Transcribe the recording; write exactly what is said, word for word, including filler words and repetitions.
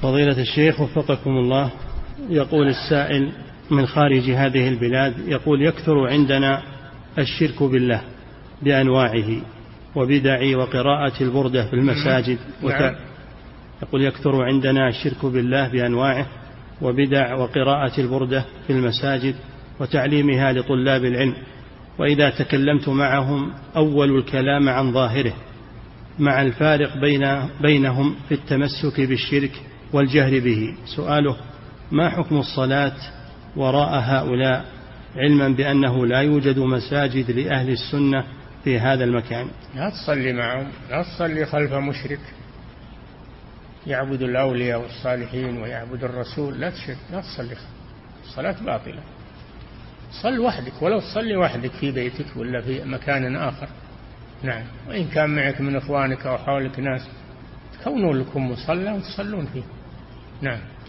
فضيلة الشيخ وفقكم الله، يقول السائل من خارج هذه البلاد، يقول يكثر عندنا الشرك بالله بأنواعه وبدع وقراءة البردة في المساجد وت... يقول يكثر عندنا الشرك بالله بأنواعه وبدع وقراءة البردة في المساجد وتعليمها لطلاب العلم، وإذا تكلمت معهم أول الكلام عن ظاهره مع الفارق بين بينهم في التمسك بالشرك والجهر به. سؤاله: ما حكم الصلاة وراء هؤلاء علما بأنه لا يوجد مساجد لأهل السنة في هذا المكان؟ لا تصلي معهم، لا تصلي خلف مشرك يعبد الأولياء والصالحين ويعبد الرسول، لا تشرك، لا تصلي، الصلاة باطلة. صل وحدك، ولو تصلي وحدك في بيتك ولا في مكان آخر. نعم، وإن كان معك من إخوانك أو حولك ناس، كونوا لكم مصلى وتصلون فيه. نعم.